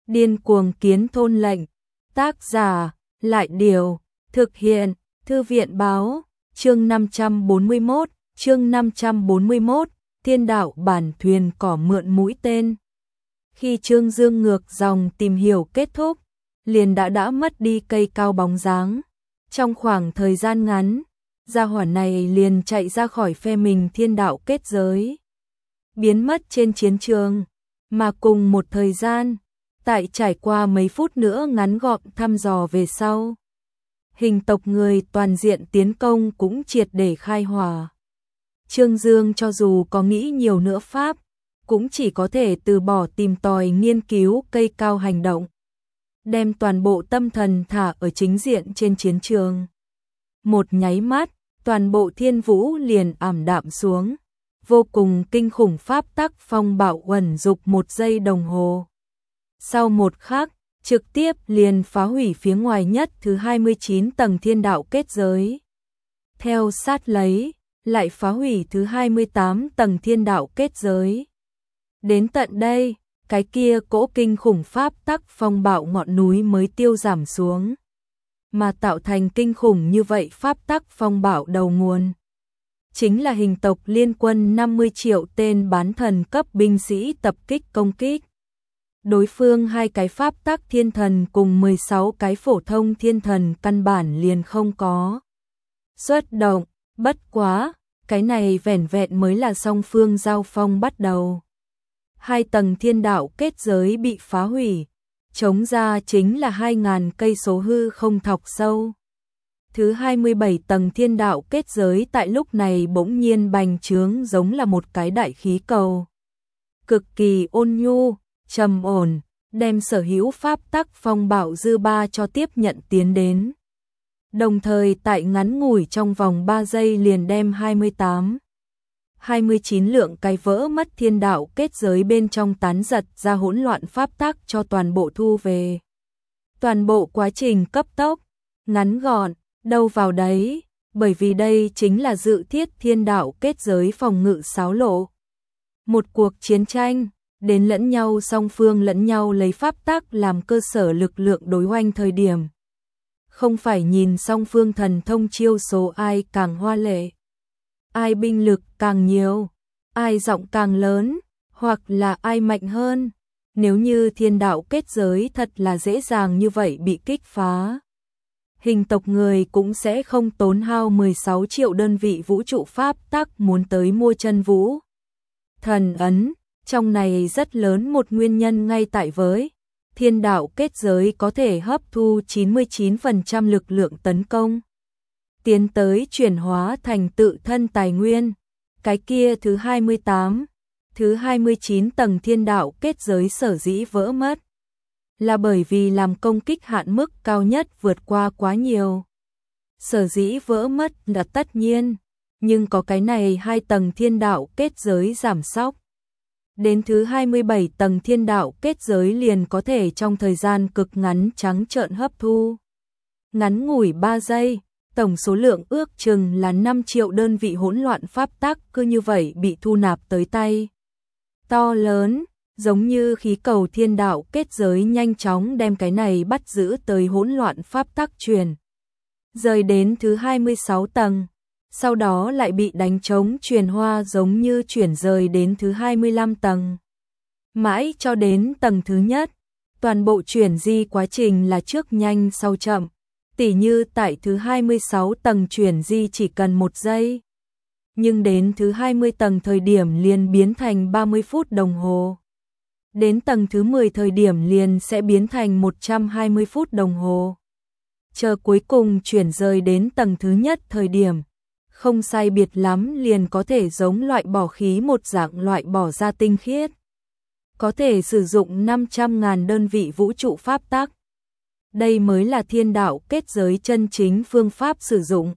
Điên cuồng kiến thôn lệnh. Tác giả, Lại Điều. Thực hiện, Thư viện Báo. Chương 541, chương 541, Thiên đạo bản thuyền cỏ mượn mũi tên. Khi Trương Dương ngược dòng tìm hiểu kết thúc, liền đã mất đi cây cao bóng dáng. Trong khoảng thời gian ngắn, gia hỏa này liền chạy ra khỏi phe mình thiên đạo kết giới, biến mất trên chiến trường. Mà cùng một thời gian, tại trải qua mấy phút nữa ngắn gọn thăm dò về sau, hình tộc người toàn diện tiến công cũng triệt để khai hỏa. Trương Dương cho dù có nghĩ nhiều nữa pháp, cũng chỉ có thể từ bỏ tìm tòi nghiên cứu cây cao hành động, đem toàn bộ tâm thần thả ở chính diện trên chiến trường. Một nháy mắt, toàn bộ thiên vũ liền ảm đạm xuống, vô cùng kinh khủng pháp tắc phong bạo uẩn dục 1 giây đồng hồ. Sau một khắc, trực tiếp liền phá hủy phía ngoài nhất thứ 29 tầng thiên đạo kết giới. Theo sát lấy, lại phá hủy thứ 28 tầng thiên đạo kết giới. Đến tận đây, cái kia cỗ kinh khủng pháp tắc phong bạo ngọn núi mới tiêu giảm xuống. Mà tạo thành kinh khủng như vậy pháp tắc phong bạo đầu nguồn, chính là hình tộc liên quân 50 triệu tên bán thần cấp binh sĩ tập kích công kích. Đối phương 2 cái pháp tắc thiên thần cùng 16 cái phổ thông thiên thần căn bản liền không có xuất động, bất quá, cái này vẻn vẹn mới là song phương giao phong bắt đầu. 2 tầng thiên đạo kết giới bị phá hủy, chống ra chính là 2.000 cây số hư không thọc sâu. Thứ 27 tầng thiên đạo kết giới tại lúc này bỗng nhiên bành trướng giống là một cái đại khí cầu. Cực kỳ ôn nhu, trầm ổn, đem sở hữu pháp tắc phong bạo dư ba cho tiếp nhận tiến đến. Đồng thời tại ngắn ngủi trong vòng 3 giây liền đem 29 lượng cái vỡ mất thiên đạo kết giới bên trong tán giật ra hỗn loạn pháp tắc cho toàn bộ thu về. Toàn bộ quá trình cấp tốc, ngắn gọn, đâu vào đấy, bởi vì đây chính là dự thiết thiên đạo kết giới phòng ngự xáo lộ. Một cuộc chiến tranh, đến lẫn nhau song phương lẫn nhau lấy pháp tắc làm cơ sở lực lượng đối oanh thời điểm. Không phải nhìn song phương thần thông chiêu số ai càng hoa lệ, ai binh lực càng nhiều, ai giọng càng lớn, hoặc là ai mạnh hơn. Nếu như thiên đạo kết giới thật là dễ dàng như vậy bị kích phá, hình tộc người cũng sẽ không tốn hao 16 triệu đơn vị vũ trụ pháp tắc muốn tới mua chân vũ thần ấn. Trong này rất lớn một nguyên nhân ngay tại với thiên đạo kết giới có thể hấp thu 99% lực lượng tấn công, tiến tới chuyển hóa thành tự thân tài nguyên. Cái kia thứ 28, thứ 29 tầng thiên đạo kết giới sở dĩ vỡ mất, là bởi vì làm công kích hạn mức cao nhất vượt qua quá nhiều. Sở dĩ vỡ mất là tất nhiên, nhưng có cái này 2 tầng thiên đạo kết giới giảm sóc. Đến thứ 27 tầng thiên đạo kết giới liền có thể trong thời gian cực ngắn trắng trợn hấp thu. Ngắn ngủi 3 giây, tổng số lượng ước chừng là 5 triệu đơn vị hỗn loạn pháp tắc cứ như vậy bị thu nạp tới tay. To lớn, giống như khí cầu thiên đạo kết giới nhanh chóng đem cái này bắt giữ tới hỗn loạn pháp tắc truyền rời đến thứ 26 tầng. Sau đó lại bị đánh trống truyền hoa giống như chuyển rời đến thứ 25 tầng. Mãi cho đến tầng thứ nhất, toàn bộ chuyển di quá trình là trước nhanh sau chậm. Tỉ như tại thứ 26 tầng chuyển di chỉ cần 1 giây. Nhưng đến thứ 20 tầng thời điểm liền biến thành 30 phút đồng hồ. Đến tầng thứ 10 thời điểm liền sẽ biến thành 120 phút đồng hồ. Chờ cuối cùng chuyển rời đến tầng thứ nhất thời điểm, không sai biệt lắm liền có thể giống loại bỏ khí một dạng loại bỏ ra tinh khiết. Có thể sử dụng 500.000 đơn vị vũ trụ pháp tắc. Đây mới là thiên đạo kết giới chân chính phương pháp sử dụng.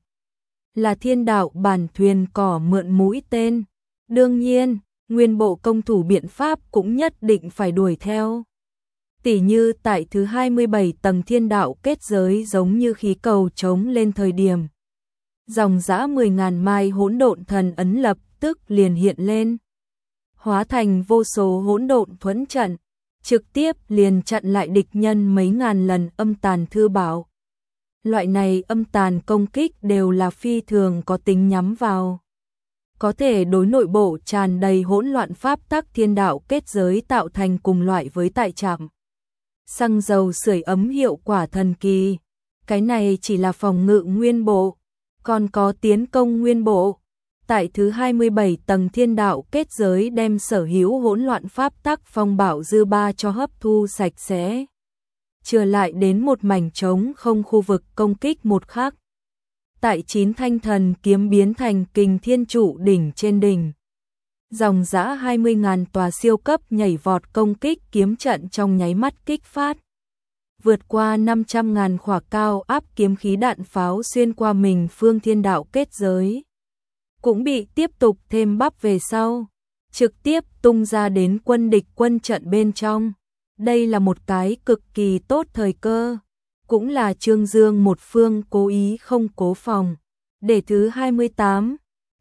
Là thiên đạo bản thuyền cỏ mượn mũi tên. Đương nhiên, nguyên bộ công thủ biện pháp cũng nhất định phải đuổi theo. Tỉ như tại thứ 27 tầng thiên đạo kết giới giống như khí cầu trống lên thời điểm. Dòng dã 10.000 mai hỗn độn thần ấn lập tức liền hiện lên, hóa thành vô số hỗn độn thuẫn trận, trực tiếp liền chặn lại địch nhân mấy ngàn lần âm tàn thư bảo. Loại này âm tàn công kích đều là phi thường có tính nhắm vào. Có thể đối nội bộ tràn đầy hỗn loạn pháp tắc thiên đạo kết giới tạo thành cùng loại với tại trạm xăng dầu sưởi ấm hiệu quả thần kỳ. Cái này chỉ là phòng ngự nguyên bộ, còn có tiến công nguyên bộ. Tại thứ 27 tầng thiên đạo kết giới đem sở hữu hỗn loạn pháp tắc phong bảo dư ba cho hấp thu sạch sẽ. Trở lại đến một mảnh trống không khu vực công kích một khác. Tại 9 thanh thần kiếm biến thành kình thiên trụ đỉnh trên đỉnh. Dòng dã 20.000 tòa siêu cấp nhảy vọt công kích kiếm trận trong nháy mắt kích phát. Vượt qua 500.000 khỏa cao áp kiếm khí đạn pháo xuyên qua mình phương thiên đạo kết giới. Cũng bị tiếp tục thêm bắp về sau, trực tiếp tung ra đến quân địch quân trận bên trong. Đây là một cái cực kỳ tốt thời cơ, cũng là Trương Dương một phương cố ý không cố phòng, để thứ 28,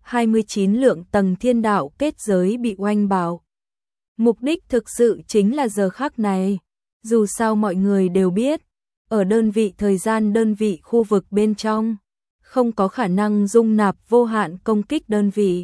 29 lượng tầng thiên đạo kết giới bị oanh bảo. Mục đích thực sự chính là giờ khắc này, dù sao mọi người đều biết, ở đơn vị thời gian đơn vị khu vực bên trong, không có khả năng dung nạp vô hạn công kích đơn vị.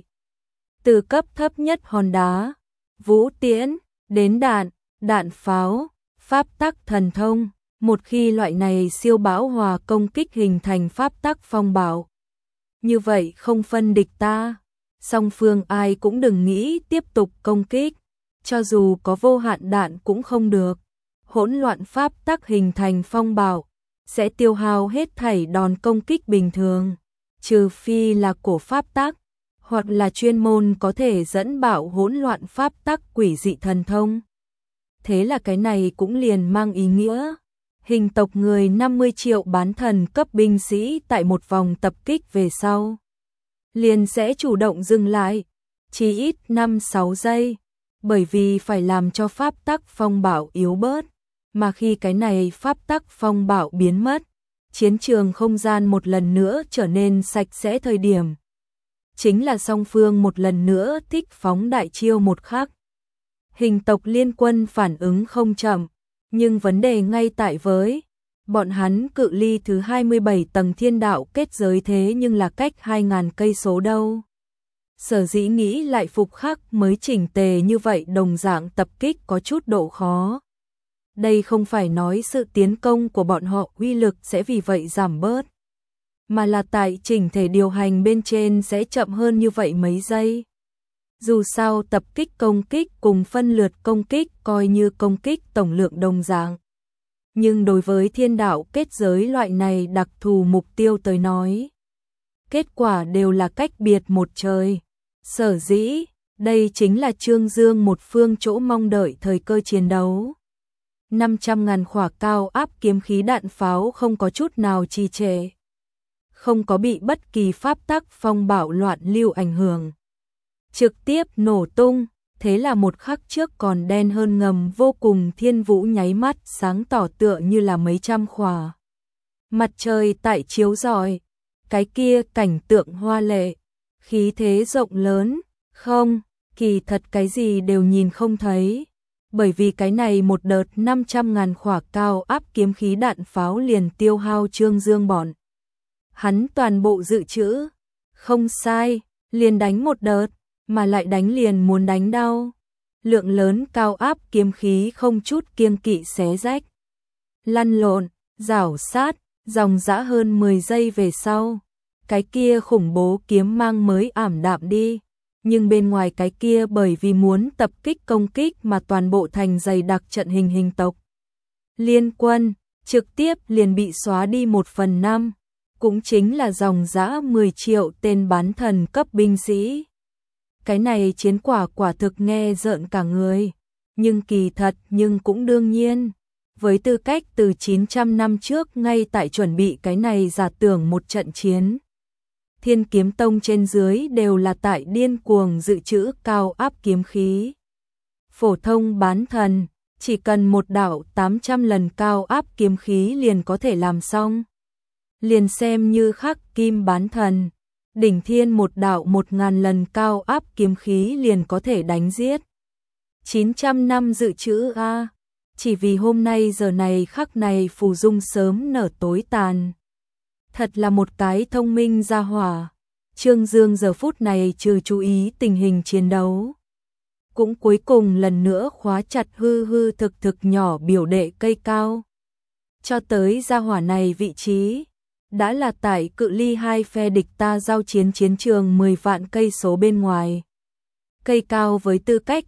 Từ cấp thấp nhất hòn đá, vũ tiễn, đến đạn pháo, pháp tắc thần thông, một khi loại này siêu bão hòa công kích hình thành pháp tắc phong bảo. Như vậy không phân địch ta, song phương ai cũng đừng nghĩ tiếp tục công kích, cho dù có vô hạn đạn cũng không được. Hỗn loạn pháp tắc hình thành phong bảo, sẽ tiêu hao hết thảy đòn công kích bình thường, trừ phi là cổ pháp tắc, hoặc là chuyên môn có thể dẫn bạo hỗn loạn pháp tắc quỷ dị thần thông. Thế là cái này cũng liền mang ý nghĩa, hình tộc người 50 triệu bán thần cấp binh sĩ tại một vòng tập kích về sau, liền sẽ chủ động dừng lại, chỉ ít 5-6 giây, bởi vì phải làm cho pháp tắc phong bảo yếu bớt. Mà khi cái này pháp tắc phong bảo biến mất, chiến trường không gian một lần nữa trở nên sạch sẽ thời điểm. Chính là song phương một lần nữa thích phóng đại chiêu một khắc. Hình tộc liên quân phản ứng không chậm, nhưng vấn đề ngay tại với bọn hắn cự ly thứ 27 tầng thiên đạo kết giới thế nhưng là cách 2.000 cây số đâu. Sở dĩ nghĩ lại phục khắc mới chỉnh tề như vậy đồng dạng tập kích có chút độ khó. Đây không phải nói sự tiến công của bọn họ uy lực sẽ vì vậy giảm bớt, mà là tại chỉnh thể điều hành bên trên sẽ chậm hơn như vậy mấy giây. Dù sao tập kích công kích cùng phân lượt công kích coi như công kích tổng lượng đồng dạng. Nhưng đối với thiên đạo kết giới loại này đặc thù mục tiêu tới nói, kết quả đều là cách biệt một trời. Sở dĩ, đây chính là Trương Dương một phương chỗ mong đợi thời cơ chiến đấu. 500.000 khỏa cao áp kiếm khí đạn pháo không có chút nào trì trệ, không có bị bất kỳ pháp tắc phong bảo loạn lưu ảnh hưởng, trực tiếp nổ tung. Thế là một khắc trước còn đen hơn ngầm vô cùng thiên vũ nháy mắt sáng tỏ tựa như là mấy trăm khỏa mặt trời tại chiếu rọi. Cái kia cảnh tượng hoa lệ, khí thế rộng lớn, không, kỳ thật cái gì đều nhìn không thấy. Bởi vì cái này một đợt 500.000 khỏa cao áp kiếm khí đạn pháo liền tiêu hao Trương Dương bọn hắn toàn bộ dự trữ. Không sai, liền đánh một đợt, mà lại đánh liền muốn đánh đau. Lượng lớn cao áp kiếm khí không chút kiêng kỵ xé rách, lăn lộn, rảo sát, dòng dã hơn 10 giây về sau. Cái kia khủng bố kiếm mang mới ảm đạm đi. Nhưng bên ngoài cái kia bởi vì muốn tập kích công kích mà toàn bộ thành dày đặc trận hình tộc liên quân, trực tiếp liền bị xóa đi 1/5, cũng chính là dòng dã 10 triệu tên bán thần cấp binh sĩ. Cái này chiến quả quả thực nghe rợn cả người, nhưng kỳ thật nhưng cũng đương nhiên. Với tư cách từ 900 năm trước ngay tại chuẩn bị cái này giả tưởng một trận chiến. Thiên Kiếm Tông trên dưới đều là tại điên cuồng dự trữ cao áp kiếm khí. Phổ thông bán thần, chỉ cần một đạo 800 lần cao áp kiếm khí liền có thể làm xong. Liền xem như khắc kim bán thần, đỉnh thiên một đạo 1000 lần cao áp kiếm khí liền có thể đánh giết. 900 năm dự trữ a, chỉ vì hôm nay giờ này khắc này phù dung sớm nở tối tàn. Thật là một cái thông minh gia hỏa. Trương Dương giờ phút này trừ chú ý tình hình chiến đấu, cũng cuối cùng lần nữa khóa chặt hư hư thực thực nhỏ biểu đệ cây cao. Cho tới gia hỏa này vị trí, đã là tại cự ly hai phe địch ta giao chiến chiến trường 10 vạn cây số bên ngoài. Cây cao với tư cách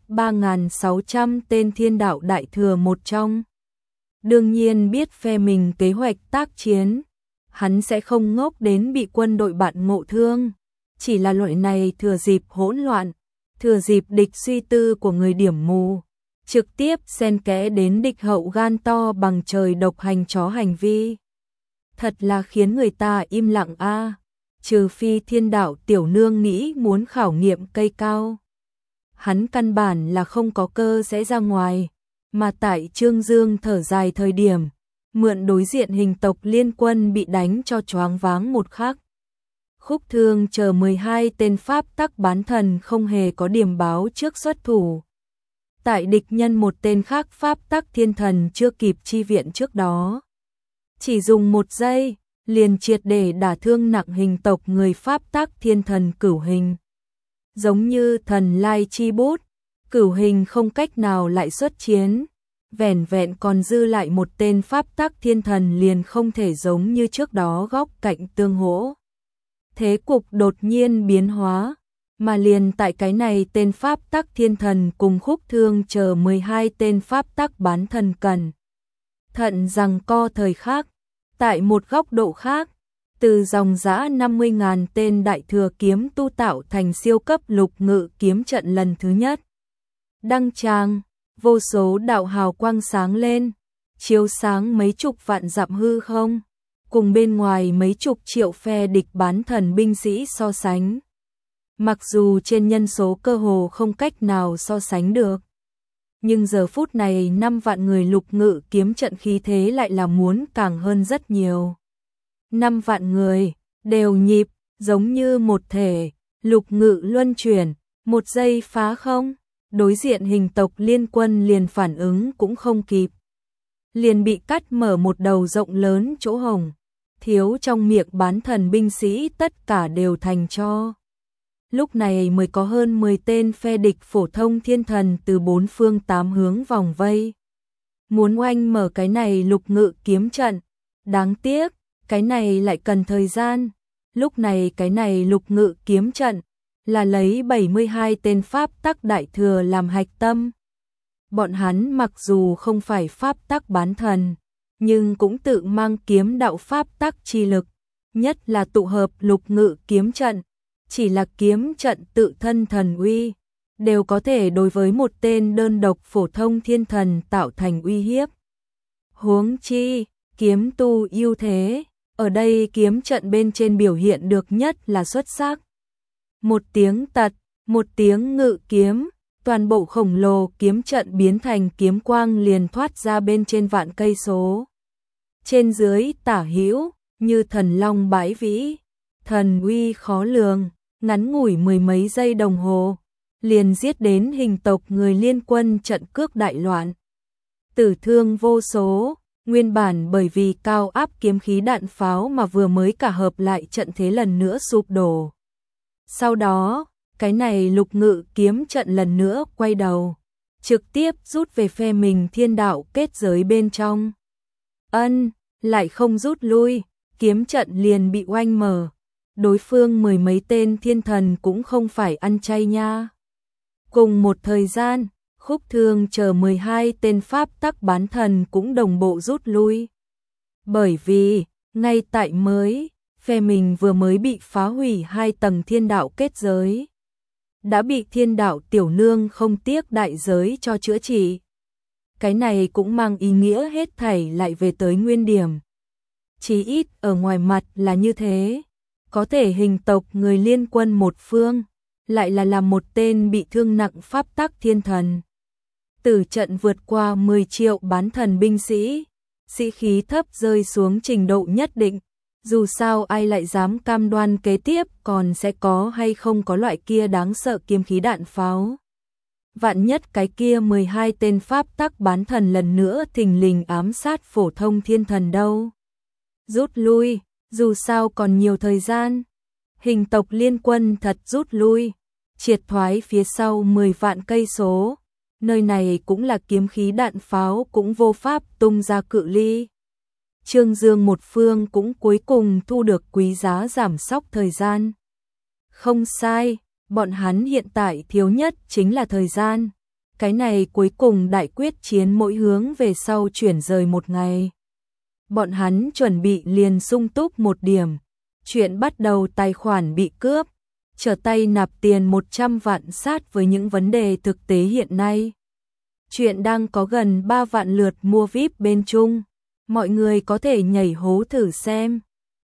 3.600 tên thiên đạo đại thừa một trong. Đương nhiên biết phe mình kế hoạch tác chiến, hắn sẽ không ngốc đến bị quân đội bạn ngộ thương. Chỉ là loại này thừa dịp hỗn loạn, thừa dịp địch suy tư của người điểm mù, trực tiếp xen kẽ đến địch hậu gan to bằng trời độc hành chó hành vi. Thật là khiến người ta im lặng a. Trừ phi thiên đạo tiểu nương nghĩ muốn khảo nghiệm cây cao, hắn căn bản là không có cơ sẽ ra ngoài. Mà tại Trương Dương thở dài thời điểm, mượn đối diện hình tộc liên quân bị đánh cho choáng váng một khắc. Khúc Thương chờ 12 tên pháp tắc bán thần không hề có điểm báo trước xuất thủ. Tại địch nhân một tên khác pháp tắc thiên thần chưa kịp chi viện trước đó, chỉ dùng 1 giây, liền triệt để đả thương nặng hình tộc người pháp tắc thiên thần Cửu Hình. Giống như thần lai chi bút, Cửu Hình không cách nào lại xuất chiến, vẻn vẹn còn dư lại một tên pháp tắc thiên thần liền không thể giống như trước đó góc cạnh tương hỗ. Thế cục đột nhiên biến hóa, mà liền tại cái này tên pháp tắc thiên thần cùng Khúc Thương chờ 12 tên pháp tắc bán thần cẩn thận giằng co thời khắc. Tại một góc độ khác, từ dòng dã 50.000 tên đại thừa kiếm tu tạo thành siêu cấp lục ngự kiếm trận lần thứ nhất. Đăng tràng, vô số đạo hào quang sáng lên, chiếu sáng mấy chục vạn dặm hư không, cùng bên ngoài mấy chục triệu phe địch bán thần binh sĩ so sánh. Mặc dù trên nhân số cơ hồ không cách nào so sánh được, nhưng giờ phút này 5 vạn người lục ngự kiếm trận khí thế lại là muốn càng hơn rất nhiều. 5 vạn người, đều nhịp, giống như một thể, lục ngự luân chuyển, 1 giây phá không, đối diện hình tộc liên quân liền phản ứng cũng không kịp. Liền bị cắt mở một đầu rộng lớn chỗ hồng, thiếu trong miệng bán thần binh sĩ tất cả đều thành tro. Lúc này mới có hơn 10 tên phe địch phổ thông thiên thần từ 4 phương 8 hướng vòng vây. Muốn oanh mở cái này lục ngự kiếm trận, đáng tiếc, cái này lại cần thời gian. Lúc này cái này lục ngự kiếm trận là lấy 72 tên pháp tắc đại thừa làm hạch tâm. Bọn hắn mặc dù không phải pháp tắc bán thần, nhưng cũng tự mang kiếm đạo pháp tắc chi lực, nhất là tụ hợp lục ngự kiếm trận. Chỉ là kiếm trận tự thân thần uy, đều có thể đối với một tên đơn độc phổ thông thiên thần tạo thành uy hiếp. Huống chi, kiếm tu ưu thế, ở đây kiếm trận bên trên biểu hiện được nhất là xuất sắc. Một tiếng tật, một tiếng ngự kiếm, toàn bộ khổng lồ kiếm trận biến thành kiếm quang liền thoát ra bên trên vạn cây số. Trên dưới tả hữu, như thần long bãi vĩ, thần uy khó lường. Ngắn ngủi 10 mấy giây đồng hồ, liền giết đến hình tộc người liên quân trận cước đại loạn. Tử thương vô số, nguyên bản bởi vì cao áp kiếm khí đạn pháo mà vừa mới cả hợp lại trận thế lần nữa sụp đổ. Sau đó, cái này lục ngự kiếm trận lần nữa quay đầu, trực tiếp rút về phe mình thiên đạo kết giới bên trong. Lại không rút lui, kiếm trận liền bị oanh mở. Đối phương 10 mấy tên thiên thần cũng không phải ăn chay nha. Cùng một thời gian, Khúc Thương chờ 12 tên pháp tắc bán thần cũng đồng bộ rút lui. Bởi vì, ngay tại phe mình vừa mới bị phá hủy 2 tầng thiên đạo kết giới. Đã bị thiên đạo tiểu nương không tiếc đại giới cho chữa trị. Cái này cũng mang ý nghĩa hết thảy lại về tới nguyên điểm. Chí ít ở ngoài mặt là như thế. Có thể hình tộc người liên quân một phương, lại là làm một tên bị thương nặng pháp tắc thiên thần. Tử trận vượt qua 10 triệu bán thần binh sĩ, sĩ khí thấp rơi xuống trình độ nhất định, dù sao ai lại dám cam đoan kế tiếp còn sẽ có hay không có loại kia đáng sợ kiếm khí đạn pháo. Vạn nhất cái kia 12 tên pháp tắc bán thần lần nữa thình lình ám sát phổ thông thiên thần đâu. Rút lui, dù sao còn nhiều thời gian. Hình tộc liên quân thật rút lui, triệt thoái phía sau 10 vạn cây số. Nơi này cũng là kiếm khí đạn pháo cũng vô pháp tung ra cự ly. Trương Dương một phương cũng cuối cùng thu được quý giá giảm sóc thời gian. Không sai, bọn hắn hiện tại thiếu nhất chính là thời gian. Cái này cuối cùng đại quyết chiến mỗi hướng về sau chuyển rời một ngày. Bọn hắn chuẩn bị liền sung túc một điểm. Chuyện bắt đầu tài khoản bị cướp, trở tay nạp tiền 100 vạn sát với những vấn đề thực tế hiện nay. Chuyện đang có gần 3 vạn lượt mua VIP bên Trung. Mọi người có thể nhảy hố thử xem.